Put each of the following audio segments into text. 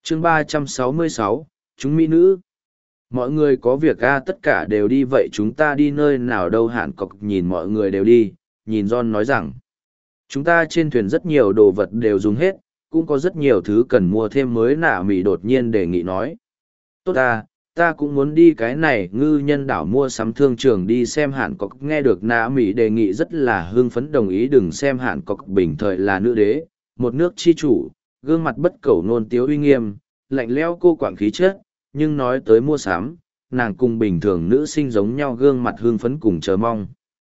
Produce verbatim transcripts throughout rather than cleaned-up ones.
chương ba trăm sáu mươi sáu, chúng mỹ nữ. Mọi người có việc a tất cả đều đi vậy chúng ta đi nơi nào đâu Hạn Cọc nhìn mọi người đều đi, nhìn John nói rằng. Chúng ta trên thuyền rất nhiều đồ vật đều dùng hết, cũng có rất nhiều thứ cần mua thêm mới nạ mỉ đột nhiên đề nghị nói. Tốt ta, ta cũng muốn đi cái này ngư nhân đảo mua sắm thương trường đi xem Hạn Cọc nghe được nạ mỉ đề nghị rất là hưng phấn đồng ý đừng xem Hạn Cọc bình thời là nữ đế, một nước chi chủ, gương mặt bất cẩu nôn tiếu uy nghiêm, lạnh lẽo cô quảng khí chất, nhưng nói tới mua sắm, nàng cùng bình thường nữ sinh giống nhau gương mặt hưng phấn cùng chờ mong.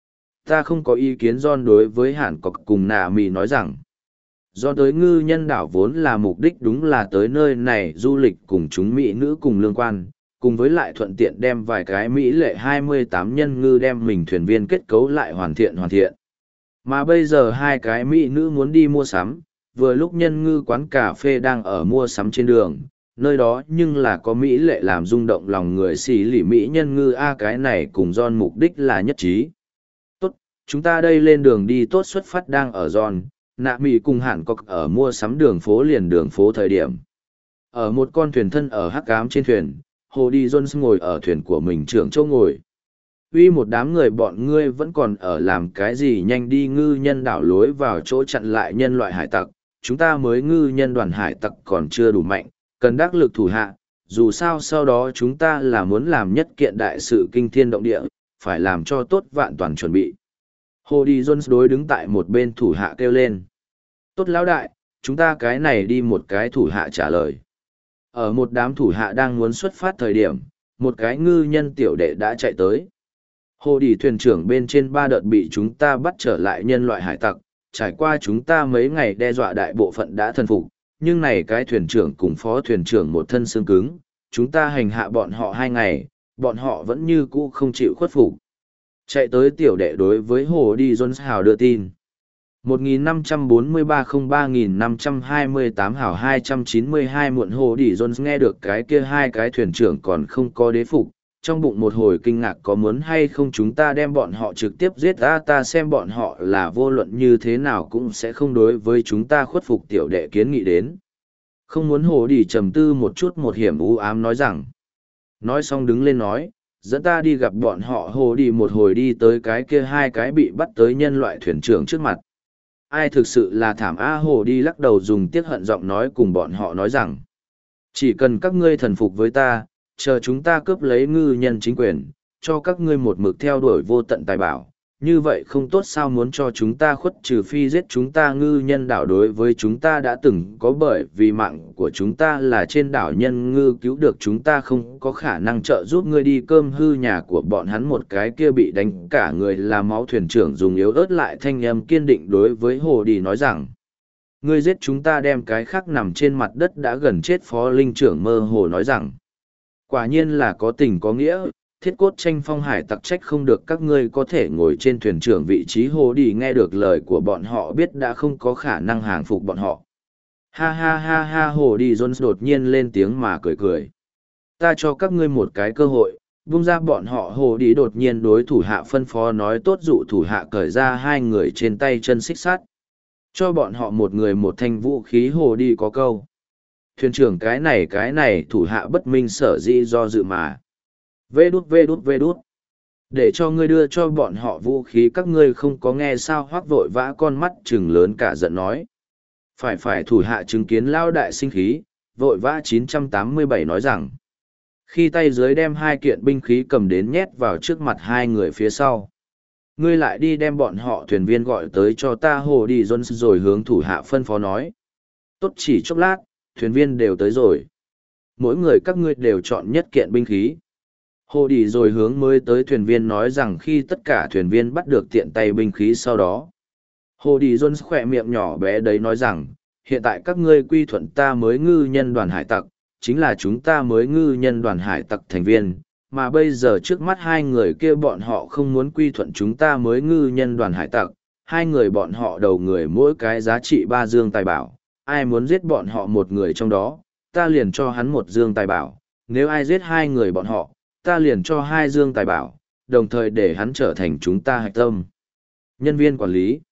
Ta không có ý kiến John đối với Hạn Cọc cùng nạ mỉ nói rằng. Do tới ngư nhân đảo vốn là mục đích đúng là tới nơi này du lịch cùng chúng mỹ nữ cùng lương quan, cùng với lại thuận tiện đem vài cái mỹ lệ hai mươi tám nhân ngư đem mình thuyền viên kết cấu lại hoàn thiện hoàn thiện. Mà bây giờ hai cái mỹ nữ muốn đi mua sắm, vừa lúc nhân ngư quán cà phê đang ở mua sắm trên đường, nơi đó nhưng là có mỹ lệ làm rung động lòng người xì lỉ mỹ nhân ngư a cái này cùng John mục đích là nhất trí. Tốt, chúng ta đây lên đường đi tốt xuất phát đang ở John. Nạ mỉ cùng Hạn Cọc ở mua sắm đường phố liền đường phố thời điểm. Ở một con thuyền thân ở hắc ám trên thuyền, Hồ Đi Jones ngồi ở thuyền của mình trưởng châu ngồi. Uy một đám người bọn ngươi vẫn còn ở làm cái gì nhanh đi ngư nhân đảo lối vào chỗ chặn lại nhân loại hải tặc. Chúng ta mới ngư nhân đoàn hải tặc còn chưa đủ mạnh, cần đắc lực thủ hạ. Dù sao sau đó chúng ta là muốn làm nhất kiện đại sự kinh thiên động địa, phải làm cho tốt vạn toàn chuẩn bị. Hồ Đi Jones đối đứng tại một bên thủ hạ kêu lên. Tốt lão đại, chúng ta cái này đi một cái thủ hạ trả lời. Ở một đám thủ hạ đang muốn xuất phát thời điểm, một cái ngư nhân tiểu đệ đã chạy tới. Hồ Đi thuyền trưởng bên trên ba đợt bị chúng ta bắt trở lại nhân loại hải tặc, trải qua chúng ta mấy ngày đe dọa đại bộ phận đã thần phục, nhưng này cái thuyền trưởng cùng phó thuyền trưởng một thân xương cứng, chúng ta hành hạ bọn họ hai ngày, bọn họ vẫn như cũ không chịu khuất phục. Chạy tới tiểu đệ đối với Hồ Đi Jones hào đưa tin. một nghìn năm trăm bốn mươi ba không ba nghìn năm trăm hai mươi tám hào hai trăm chín mươi hai muộn Hồ Đi Jones nghe được cái kia hai cái thuyền trưởng còn không có đế phục, trong bụng một hồi kinh ngạc có muốn hay không chúng ta đem bọn họ trực tiếp giết ra ta xem bọn họ là vô luận như thế nào cũng sẽ không đối với chúng ta khuất phục tiểu đệ kiến nghị đến. Không muốn Hồ Đi trầm tư một chút một hiểm u ám nói rằng. Nói xong đứng lên nói. Dẫn ta đi gặp bọn họ Hồ Đi một hồi đi tới cái kia hai cái bị bắt tới nhân loại thuyền trưởng trước mặt. Ai thực sự là thảm a Hồ Đi lắc đầu dùng tiếc hận giọng nói cùng bọn họ nói rằng. Chỉ cần các ngươi thần phục với ta, chờ chúng ta cướp lấy ngư nhân chính quyền, cho các ngươi một mực theo đuổi vô tận tài bảo. Như vậy không tốt sao muốn cho chúng ta khuất trừ phi giết chúng ta ngư nhân đảo đối với chúng ta đã từng có bởi vì mạng của chúng ta là trên đảo nhân ngư cứu được chúng ta không có khả năng trợ giúp ngươi đi cơm hư nhà của bọn hắn một cái kia bị đánh cả người là máu thuyền trưởng dùng yếu ớt lại thanh âm kiên định đối với Hồ Đi nói rằng ngươi giết chúng ta đem cái khác nằm trên mặt đất đã gần chết phó linh trưởng mơ hồ nói rằng quả nhiên là có tình có nghĩa thiết cốt tranh phong hải tặc trách không được các ngươi có thể ngồi trên thuyền trưởng vị trí Hồ Đi nghe được lời của bọn họ biết đã không có khả năng hàng phục bọn họ. Ha ha ha ha Hồ Đi Jones đột nhiên lên tiếng mà cười cười. Ta cho các ngươi một cái cơ hội, buông ra bọn họ Hồ Đi đột nhiên đối thủ hạ phân phó nói tốt dụ thủ hạ cởi ra hai người trên tay chân xích sắt. Cho bọn họ một người một thanh vũ khí Hồ Đi có câu. Thuyền trưởng cái này cái này thủ hạ bất minh sở dĩ do dự mà. Vê đút vê đút vê đút. Để cho ngươi đưa cho bọn họ vũ khí các ngươi không có nghe sao Hoắc vội vã con mắt trừng lớn cả giận nói. Phải phải thủ hạ chứng kiến lao đại sinh khí, vội vã chín trăm tám mươi bảy nói rằng. Khi tay dưới đem hai kiện binh khí cầm đến nhét vào trước mặt hai người phía sau. Ngươi lại đi đem bọn họ thuyền viên gọi tới cho ta Hồ Đi Jones rồi hướng thủ hạ phân phó nói. Tốt chỉ chốc lát, thuyền viên đều tới rồi. Mỗi người các ngươi đều chọn nhất kiện binh khí. Hồ Đi rồi hướng mới tới thuyền viên nói rằng khi tất cả thuyền viên bắt được tiện tay binh khí sau đó. Hồ Đi Jones khỏe miệng nhỏ bé đấy nói rằng, hiện tại các ngươi quy thuận ta mới ngư nhân đoàn hải tặc, chính là chúng ta mới ngư nhân đoàn hải tặc thành viên, mà bây giờ trước mắt hai người kia bọn họ không muốn quy thuận chúng ta mới ngư nhân đoàn hải tặc, hai người bọn họ đầu người mỗi cái giá trị ba dương tài bảo, ai muốn giết bọn họ một người trong đó, ta liền cho hắn một dương tài bảo, nếu ai giết hai người bọn họ, ta liền cho hai dương tài bảo, đồng thời để hắn trở thành chúng ta hạch tâm. Nhân viên quản lý.